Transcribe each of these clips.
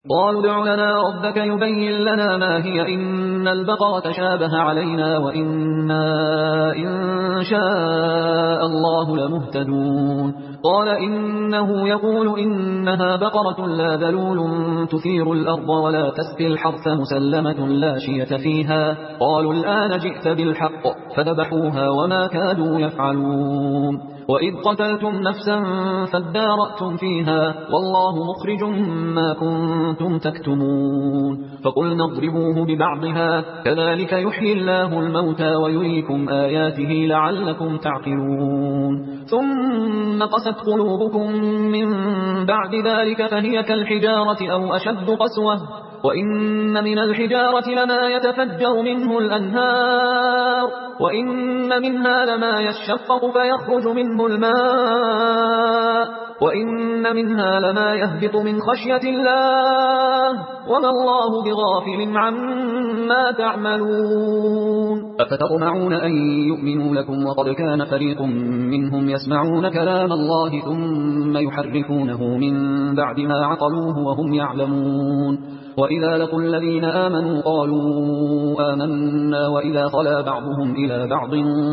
قالوا ادع لنا ربك يبين لنا ما هي إن البقرة شابه علينا وإنا إن شاء الله لمهتدون قال إنه يقول إنها بقرة لا ذلول تثير الأرض ولا تسقي الحرث مسلمة لا شية فيها قالوا الآن جئت بالحق فذبحوها وما كادوا يفعلون وإذ قتلتم نفسا فادارأتم فيها والله مخرج ما كنتم تكتمون فقلنا اضربوه ببعضها كذلك يحيي الله الموتى ويريكم آياته لعلكم تعقلون ثم قست قلوبكم من بعد ذلك فهي كالحجارة أو أشد قسوة وإن من الحجارة لما يتفجر منه الأنهار وإن منها لما يشقق فيخرج منه الماء وإن منها لما يهبط من خشية الله وما الله بغافل عما تعملون أفتطمعون أن يؤمنوا لكم وقد كان فريق منهم يسمعون كلام الله ثم يحرفونه من بعد ما عقلوه وهم يعلمون وإذا لقوا الذين آمنوا قالوا آمنا وإذا خلا بعضهم إلى بعض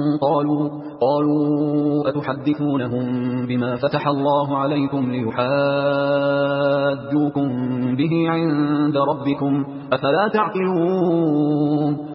قالوا أتحدثونهم بما فتح الله عليكم ليحاجوكم به عند ربكم أفلا تعقلون